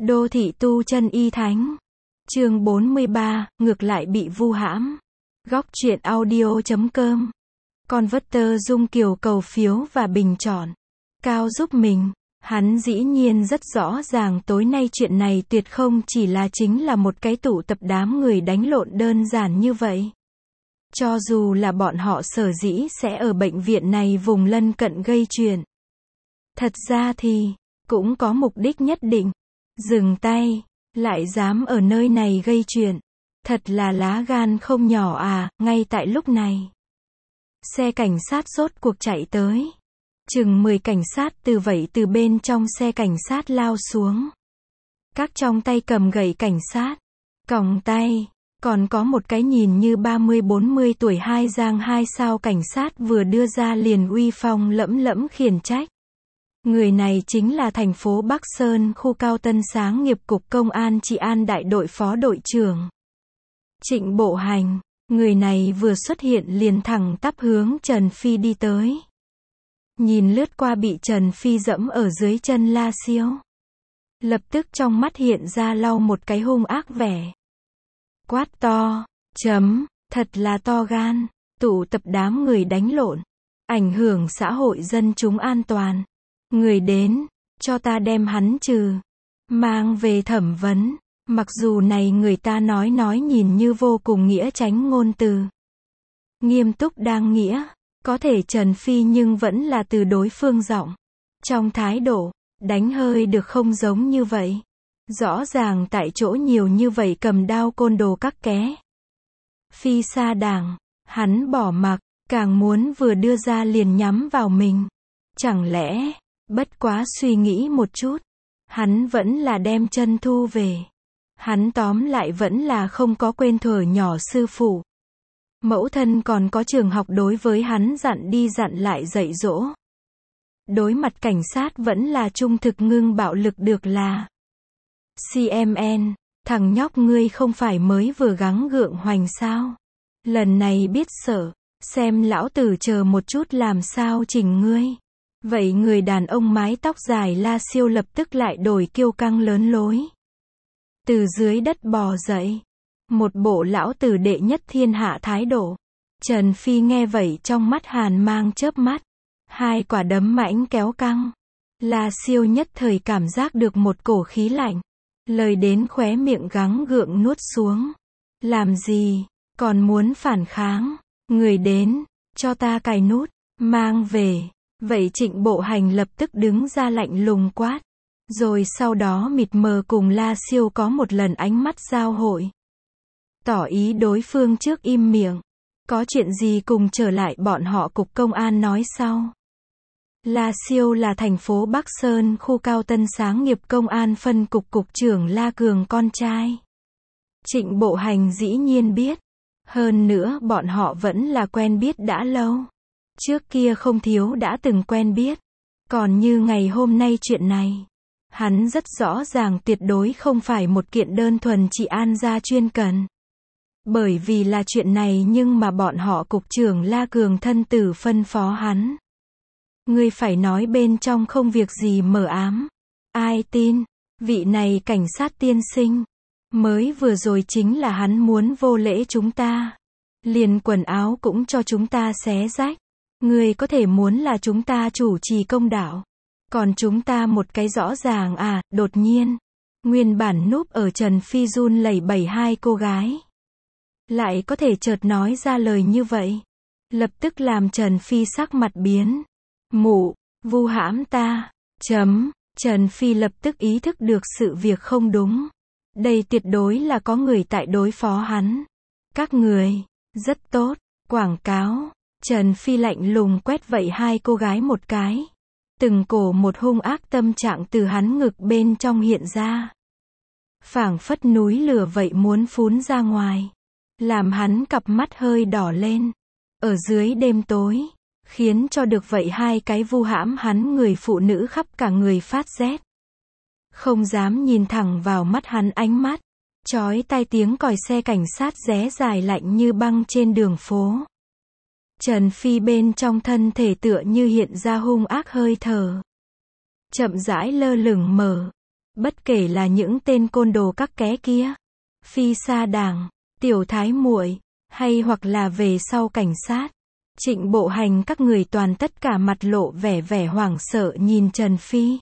Đô thị tu chân y thánh. Chương 43, ngược lại bị vu hãm. Góc truyện audio.com. Converter Dung Kiều cầu phiếu và bình chọn. Cao giúp mình. Hắn dĩ nhiên rất rõ ràng tối nay chuyện này tuyệt không chỉ là chính là một cái tụ tập đám người đánh lộn đơn giản như vậy. Cho dù là bọn họ sở dĩ sẽ ở bệnh viện này vùng lân cận gây chuyện. Thật ra thì, cũng có mục đích nhất định. Dừng tay, lại dám ở nơi này gây chuyện. Thật là lá gan không nhỏ à, ngay tại lúc này. Xe cảnh sát rốt cuộc chạy tới. Chừng 10 cảnh sát từ bên trong xe cảnh sát lao xuống. Các trong tay cầm gậy cảnh sát, còng tay, còn có một cái nhìn như 30-40 tuổi hai giang hai sao cảnh sát vừa đưa ra liền uy phong lẫm lẫm khiển trách. Người này chính là thành phố Bắc Sơn khu Cao Tân Sáng nghiệp cục công an trị an đại đội phó đội trưởng Trịnh Bộ Hành. Người này vừa xuất hiện liền thẳng tắp hướng Trần Phi đi tới. Nhìn lướt qua bị Trần Phi dẫm ở dưới chân La Siêu. Lập tức trong mắt hiện ra lau một cái hung ác vẻ. Quát to, thật là to gan, tụ tập đám người đánh lộn, ảnh hưởng xã hội dân chúng an toàn. Người đến, cho ta đem hắn trừ, mang về thẩm vấn. Mặc dù này người ta nói nhìn như vô cùng nghĩa chánh ngôn từ. Nghiêm túc đang nghĩa, có thể Trần Phi nhưng vẫn là từ đối phương giọng. Trong thái độ, đánh hơi được không giống như vậy. Rõ ràng tại chỗ nhiều như vậy cầm đao côn đồ các ké. Phi xa đảng, hắn bỏ mặc, càng muốn vừa đưa ra liền nhắm vào mình. Chẳng lẽ, bất quá suy nghĩ một chút, hắn vẫn là đem chân thu về. Hắn tóm lại vẫn là không có quên thuở nhỏ sư phụ. Mẫu thân còn có trường học đối với hắn dặn đi dặn lại dạy dỗ. Đối mặt cảnh sát vẫn là trung thực ngưng bạo lực được là. CMN, thằng nhóc ngươi không phải mới vừa gắng gượng hoành sao? Lần này biết sợ, xem lão tử chờ một chút làm sao chỉnh ngươi. Vậy người đàn ông mái tóc dài La Siêu lập tức lại đổi kiêu căng lớn lối. Từ dưới đất bò dậy. Một bộ lão tử đệ nhất thiên hạ thái độ. Trần Phi nghe vậy trong mắt hàn mang chớp mắt. Hai quả đấm mãnh kéo căng. La Siêu nhất thời cảm giác được một cổ khí lạnh. Lời đến khóe miệng gắng gượng nuốt xuống. Làm gì, còn muốn phản kháng. Người đến, cho ta cài nút, mang về. Vậy Trịnh Bộ Hành lập tức đứng ra lạnh lùng quát. Rồi sau đó mịt mờ cùng La Siêu có một lần ánh mắt giao hội. Tỏ ý đối phương trước im miệng. Có chuyện gì cùng trở lại bọn họ cục công an nói sau. La Siêu là thành phố Bắc Sơn khu Cao Tân Sáng nghiệp công an phân cục cục trưởng La Cường con trai. Trịnh Bộ Hành dĩ nhiên biết. Hơn nữa bọn họ vẫn là quen biết đã lâu. Trước kia không thiếu đã từng quen biết. Còn như ngày hôm nay chuyện này. Hắn rất rõ ràng tuyệt đối không phải một kiện đơn thuần trị an gia chuyên cần. Bởi vì là chuyện này nhưng mà bọn họ cục trưởng La Cường thân tử phân phó hắn. Ngươi phải nói bên trong không việc gì mờ ám. Ai tin, vị này cảnh sát tiên sinh. Mới vừa rồi chính là hắn muốn vô lễ chúng ta. Liền quần áo cũng cho chúng ta xé rách. Ngươi có thể muốn là chúng ta chủ trì công đạo. Còn chúng ta một cái rõ ràng à, đột nhiên. Nguyên bản núp ở Trần Phi run lẩy bẩy hai cô gái. Lại có thể chợt nói ra lời như vậy. Lập tức làm Trần Phi sắc mặt biến. Mụ, vu hãm ta. Trần Phi lập tức ý thức được sự việc không đúng. Đây tuyệt đối là có người tại đối phó hắn. Các người, rất tốt, quảng cáo. Trần Phi lạnh lùng quét vậy hai cô gái một cái. Từng cổ một hung ác tâm trạng từ hắn ngực bên trong hiện ra. Phảng phất núi lửa vậy muốn phún ra ngoài. Làm hắn cặp mắt hơi đỏ lên. Ở dưới đêm tối. Khiến cho được vậy hai cái vu hãm hắn người phụ nữ khắp cả người phát rét. Không dám nhìn thẳng vào mắt hắn ánh mắt. Chói tai tiếng còi xe cảnh sát ré dài lạnh như băng trên đường phố. Trần Phi bên trong thân thể tựa như hiện ra hung ác hơi thở. Chậm rãi lơ lửng mở. Bất kể là những tên côn đồ các ké kia, phi sa đảng, tiểu thái muội, hay hoặc là về sau cảnh sát, Trịnh Bộ Hành các người toàn tất cả mặt lộ vẻ hoảng sợ nhìn Trần Phi.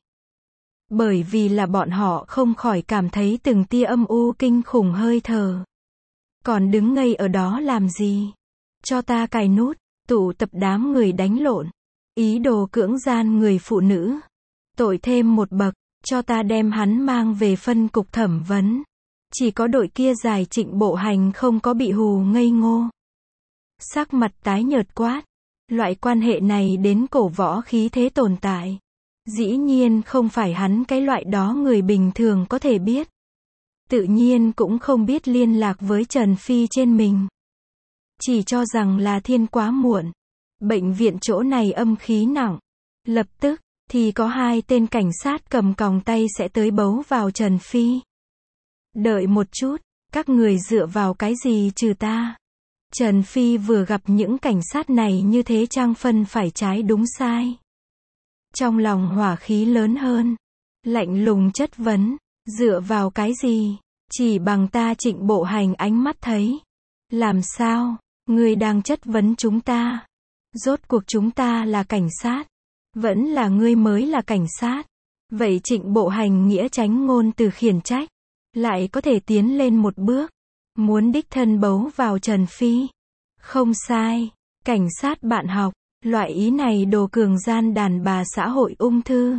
Bởi vì là bọn họ không khỏi cảm thấy từng tia âm u kinh khủng hơi thở. Còn đứng ngây ở đó làm gì? Cho ta cài nút, tụ tập đám người đánh lộn, ý đồ cưỡng gian người phụ nữ. Tội thêm một bậc, cho ta đem hắn mang về phân cục thẩm vấn. Chỉ có đội kia dài Trịnh Bộ Hành không có bị hù ngây ngô. Sắc mặt tái nhợt quát. Loại quan hệ này đến cổ võ khí thế tồn tại. Dĩ nhiên không phải hắn cái loại đó người bình thường có thể biết. Tự nhiên cũng không biết liên lạc với Trần Phi trên mình. Chỉ cho rằng là thiên quá muộn. Bệnh viện chỗ này âm khí nặng. Lập tức, thì có 2 tên cảnh sát cầm còng tay sẽ tới bấu vào Trần Phi. Đợi một chút, các người dựa vào cái gì trừ ta? Trần Phi vừa gặp những cảnh sát này như thế trang phân phải trái đúng sai. Trong lòng hỏa khí lớn hơn. Lạnh lùng chất vấn. Dựa vào cái gì? Chỉ bằng ta Trịnh Bộ Hành ánh mắt thấy. Làm sao? Ngươi đang chất vấn chúng ta. Rốt cuộc chúng ta là cảnh sát. Vẫn là ngươi mới là cảnh sát. Vậy Trịnh Bộ Hành nghĩa tránh ngôn từ khiển trách. Lại có thể tiến lên một bước. Muốn đích thân bấu vào Trần Phi. Không sai. Cảnh sát bạn học. Loại ý này đồ cường gian đàn bà xã hội ung thư.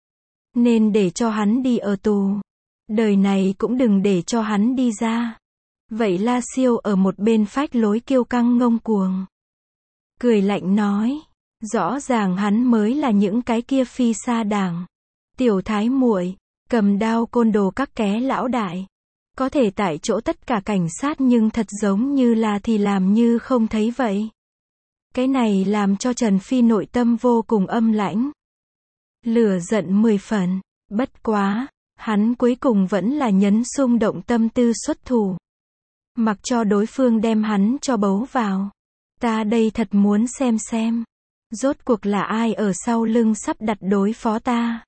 Nên để cho hắn đi ở tù. Đời này cũng đừng để cho hắn đi ra. Vậy La Siêu ở một bên phách lối kiêu căng ngông cuồng. Cười lạnh nói. Rõ ràng hắn mới là những cái kia phi sa đảng. Tiểu thái muội, cầm đao côn đồ các ké lão đại. Có thể tại chỗ tất cả cảnh sát nhưng thật giống như là thì làm như không thấy vậy. Cái này làm cho Trần Phi nội tâm vô cùng âm lãnh. Lửa giận 10 phần. Bất quá, hắn cuối cùng vẫn là nhấn xung động tâm tư xuất thủ. Mặc cho đối phương đem hắn cho bấu vào. Ta đây thật muốn xem. Rốt cuộc là ai ở sau lưng sắp đặt đối phó ta.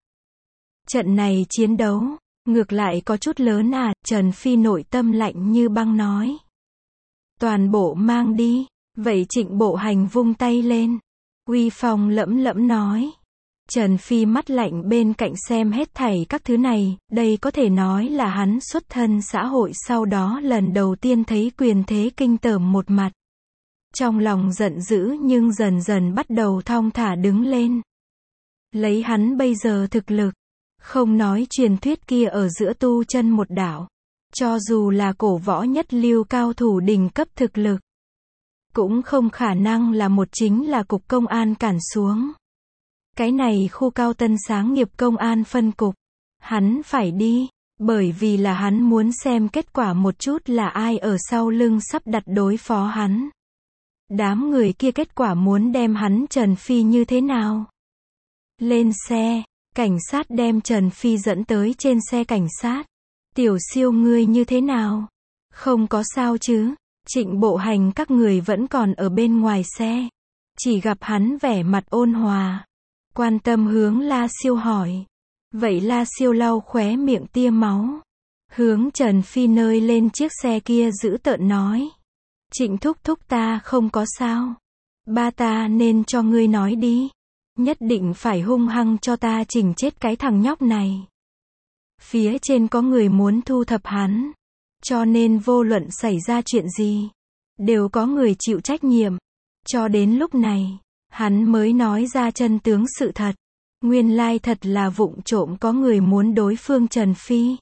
Trận này chiến đấu, ngược lại có chút lớn à, Trần Phi nội tâm lạnh như băng nói. Toàn bộ mang đi. Vậy Trịnh Bộ Hành vung tay lên. Uy phong lẫm lẫm nói. Trần Phi mắt lạnh bên cạnh xem hết thảy các thứ này, đây có thể nói là hắn xuất thân xã hội sau đó lần đầu tiên thấy quyền thế kinh tởm một mặt. Trong lòng giận dữ nhưng dần dần bắt đầu thong thả đứng lên. Lấy hắn bây giờ thực lực, không nói truyền thuyết kia ở giữa tu chân một đảo. Cho dù là cổ võ nhất lưu cao thủ đỉnh cấp thực lực. Cũng không khả năng là một chính là cục công an cản xuống. Cái này khu cao tân sáng nghiệp công an phân cục. Hắn phải đi. Bởi vì là hắn muốn xem kết quả một chút là ai ở sau lưng sắp đặt đối phó hắn. Đám người kia kết quả muốn đem hắn Trần Phi như thế nào? Lên xe. Cảnh sát đem Trần Phi dẫn tới trên xe cảnh sát. Tiểu Siêu ngươi như thế nào? Không có sao chứ? Trịnh Bộ Hành các người vẫn còn ở bên ngoài xe. Chỉ gặp hắn vẻ mặt ôn hòa. Quan tâm hướng La Siêu hỏi. Vậy La Siêu lau khóe miệng tia máu. Hướng Trần Phi nơi lên chiếc xe kia dữ tợn nói. Trịnh thúc thúc ta không có sao. Ba ta nên cho ngươi nói đi. Nhất định phải hung hăng cho ta chỉnh chết cái thằng nhóc này. Phía trên có người muốn thu thập hắn. Cho nên vô luận xảy ra chuyện gì, đều có người chịu trách nhiệm. Cho đến lúc này, hắn mới nói ra chân tướng sự thật. Nguyên lai thật là vụng trộm có người muốn đối phương Trần Phi.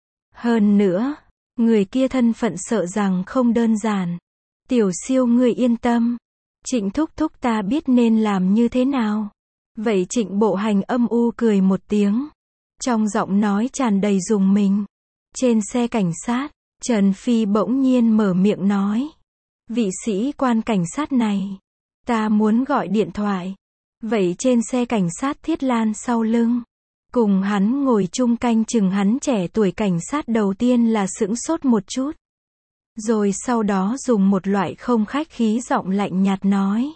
Hơn nữa, người kia thân phận sợ rằng không đơn giản. Tiểu Siêu ngươi yên tâm. Trịnh thúc thúc ta biết nên làm như thế nào. Vậy Trịnh Bộ Hành âm u cười một tiếng. Trong giọng nói tràn đầy rùng mình. Trên xe cảnh sát, Trần Phi bỗng nhiên mở miệng nói. Vị sĩ quan cảnh sát này, ta muốn gọi điện thoại. Vậy trên xe cảnh sát Thiết Lan sau lưng, cùng hắn ngồi chung canh chừng hắn trẻ tuổi cảnh sát đầu tiên là sững sốt một chút. Rồi sau đó dùng một loại không khách khí giọng lạnh nhạt nói.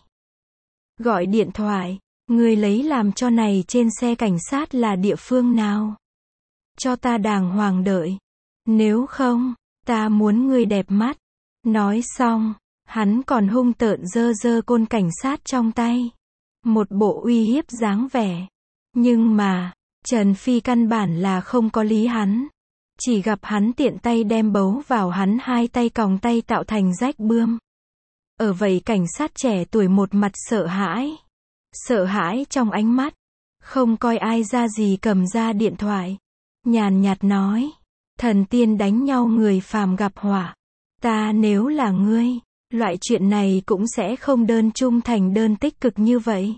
Gọi điện thoại, người lấy làm cho này trên xe cảnh sát là địa phương nào? cho ta đàng hoàng đợi. Nếu không, ta muốn ngươi đẹp mắt. Nói xong, hắn còn hung tợn giơ giơ côn cảnh sát trong tay. Một bộ uy hiếp dáng vẻ. Nhưng mà, Trần Phi căn bản là không có lý hắn. Chỉ gặp hắn tiện tay đem bấu vào hắn hai tay còng tay tạo thành rách bươm. Ở vậy cảnh sát trẻ tuổi một mặt sợ hãi. Sợ hãi trong ánh mắt. Không coi ai ra gì cầm ra điện thoại. Nhàn nhạt nói. Thần tiên đánh nhau người phàm gặp họa. Ta nếu là ngươi, loại chuyện này cũng sẽ không đơn trung thành đơn tích cực như vậy.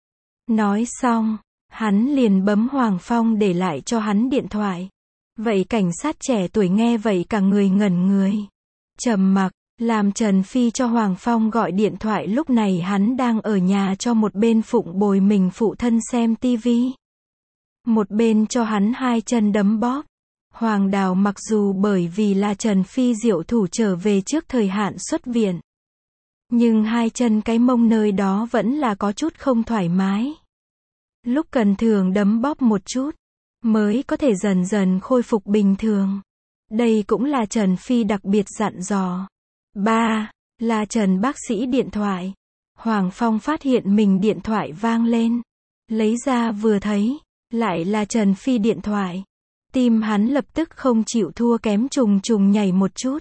Nói xong, hắn liền bấm Hoàng Phong để lại cho hắn điện thoại. Vậy cảnh sát trẻ tuổi nghe vậy cả người ngẩn người. Trầm mặc, làm Trần Phi cho Hoàng Phong gọi điện thoại lúc này hắn đang ở nhà cho một bên phụng bồi mình phụ thân xem tivi. Một bên cho hắn hai chân đấm bóp. Hoàng Đào mặc dù bởi vì là Trần Phi diệu thủ trở về trước thời hạn xuất viện. Nhưng hai chân cái mông nơi đó vẫn là có chút không thoải mái. Lúc cần thường đấm bóp một chút, mới có thể dần dần khôi phục bình thường. Đây cũng là Trần Phi đặc biệt dặn dò. 3. Là Trần bác sĩ điện thoại. Hoàng Phong phát hiện mình điện thoại vang lên. Lấy ra vừa thấy, lại là Trần Phi điện thoại. Tim hắn lập tức không chịu thua kém trùng trùng nhảy một chút.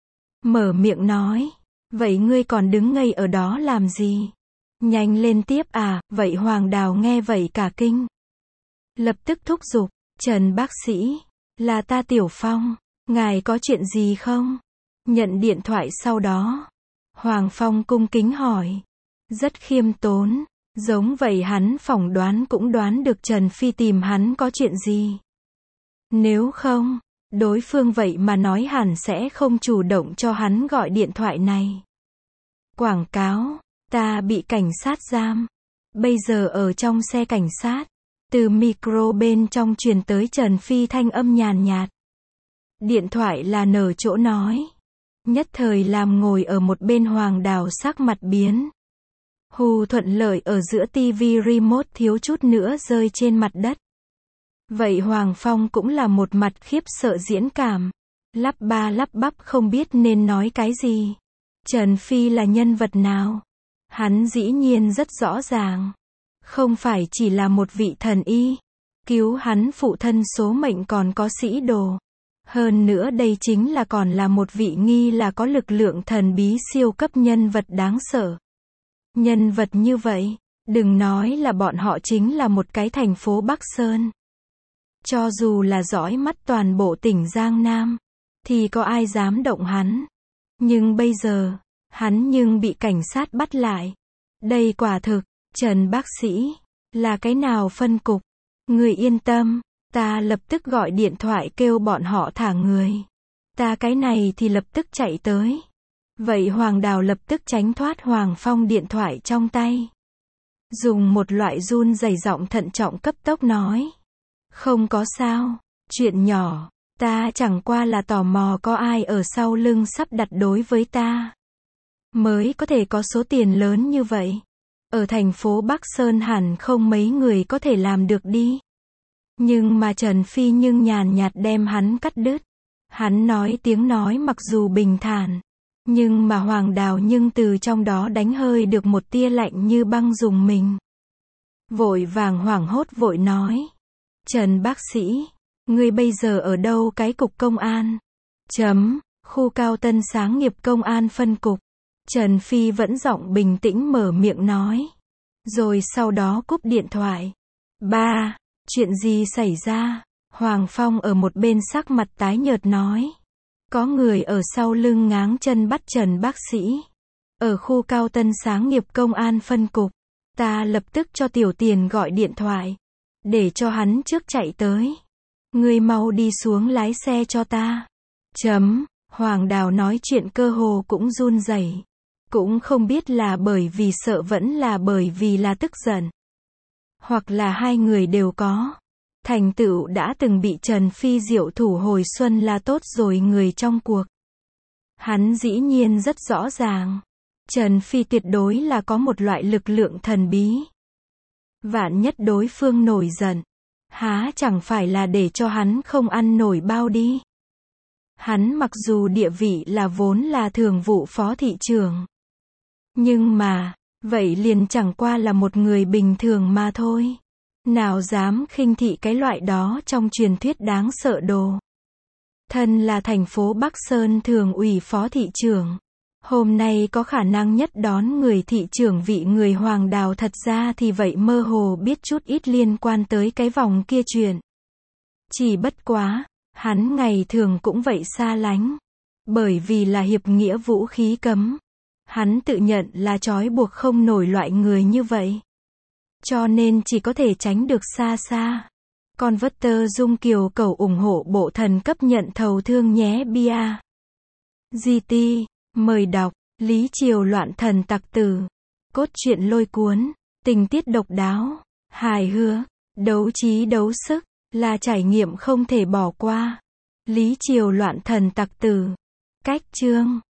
Mở miệng nói, vậy ngươi còn đứng ngây ở đó làm gì? Nhanh lên tiếp à, vậy Hoàng Đào nghe vậy cả kinh. Lập tức thúc giục, Trần bác sĩ, là ta Tiểu Phong, ngài có chuyện gì không? Nhận điện thoại sau đó, Hoàng Phong cung kính hỏi. Rất khiêm tốn, giống vậy hắn phỏng đoán cũng đoán được Trần Phi tìm hắn có chuyện gì. Nếu không, đối phương vậy mà nói hẳn sẽ không chủ động cho hắn gọi điện thoại này. Quảng cáo, ta bị cảnh sát giam. Bây giờ ở trong xe cảnh sát, từ micro bên trong truyền tới Trần Phi thanh âm nhàn nhạt. Điện thoại là nở chỗ nói. Nhất thời làm ngồi ở một bên Hoàng Đào sắc mặt biến. Hù thuận lợi ở giữa tivi remote thiếu chút nữa rơi trên mặt đất. Vậy Hoàng Phong cũng là một mặt khiếp sợ diễn cảm. Lắp ba lắp bắp không biết nên nói cái gì. Trần Phi là nhân vật nào? Hắn dĩ nhiên rất rõ ràng. Không phải chỉ là một vị thần y. Cứu hắn phụ thân số mệnh còn có sĩ đồ. Hơn nữa đây chính là còn là một vị nghi là có lực lượng thần bí siêu cấp nhân vật đáng sợ. Nhân vật như vậy, đừng nói là bọn họ chính là một cái thành phố Bắc Sơn. Cho dù là dõi mắt toàn bộ tỉnh Giang Nam, thì có ai dám động hắn. Nhưng bây giờ, hắn nhưng bị cảnh sát bắt lại. Đây quả thực, Trần bác sĩ, là cái nào phân cục? Người yên tâm, ta lập tức gọi điện thoại kêu bọn họ thả người. Ta cái này thì lập tức chạy tới. Vậy Hoàng Đào lập tức tránh thoát Hoàng Phong điện thoại trong tay. Dùng một loại run rẩy giọng thận trọng cấp tốc nói. Không có sao, chuyện nhỏ, ta chẳng qua là tò mò có ai ở sau lưng sắp đặt đối với ta. Mới có thể có số tiền lớn như vậy. Ở thành phố Bắc Sơn hẳn không mấy người có thể làm được đi. Nhưng mà Trần Phi nhưng nhàn nhạt đem hắn cắt đứt. Hắn nói tiếng nói mặc dù bình thản. Nhưng mà Hoàng Đào nhưng từ trong đó đánh hơi được một tia lạnh như băng dùng mình. Vội vàng hoảng hốt vội nói. Trần bác sĩ, ngươi bây giờ ở đâu cái cục công an? Khu Cao Tân Sáng nghiệp công an phân cục. Trần Phi vẫn giọng bình tĩnh mở miệng nói. Rồi sau đó cúp điện thoại. 3. Chuyện gì xảy ra? Hoàng Phong ở một bên sắc mặt tái nhợt nói. Có người ở sau lưng ngáng chân bắt Trần bác sĩ. Ở khu Cao Tân Sáng nghiệp công an phân cục. Ta lập tức cho Tiểu Tiền gọi điện thoại. Để cho hắn trước chạy tới. Ngươi mau đi xuống lái xe cho ta. Hoàng Đào nói chuyện cơ hồ cũng run rẩy. Cũng không biết là bởi vì sợ vẫn là bởi vì là tức giận. Hoặc là hai người đều có. Thành tựu đã từng bị Trần Phi diệu thủ hồi xuân là tốt rồi người trong cuộc. Hắn dĩ nhiên rất rõ ràng. Trần Phi tuyệt đối là có một loại lực lượng thần bí. Vạn nhất đối phương nổi giận. Há chẳng phải là để cho hắn không ăn nổi bao đi. Hắn mặc dù địa vị là vốn là thường vụ phó thị trưởng. Nhưng mà, vậy liền chẳng qua là một người bình thường mà thôi. Nào dám khinh thị cái loại đó trong truyền thuyết đáng sợ đồ. Thân là thành phố Bắc Sơn thường ủy phó thị trưởng. Hôm nay có khả năng nhất đón người thị trưởng vị người Hoàng Đào, thật ra thì vậy mơ hồ biết chút ít liên quan tới cái vòng kia chuyện. Chỉ bất quá, hắn ngày thường cũng vậy xa lánh. Bởi vì là hiệp nghĩa vũ khí cấm. Hắn tự nhận là trói buộc không nổi loại người như vậy. Cho nên chỉ có thể tránh được xa xa. Con vất tơ Dung Kiều cầu ủng hộ bộ thần cấp nhận thầu thương nhé bia. GT, mời đọc, Lý Triều loạn thần tặc tử. Cốt truyện lôi cuốn, tình tiết độc đáo, hài hước, đấu trí đấu sức, là trải nghiệm không thể bỏ qua. Lý Triều loạn thần tặc tử. Cách chương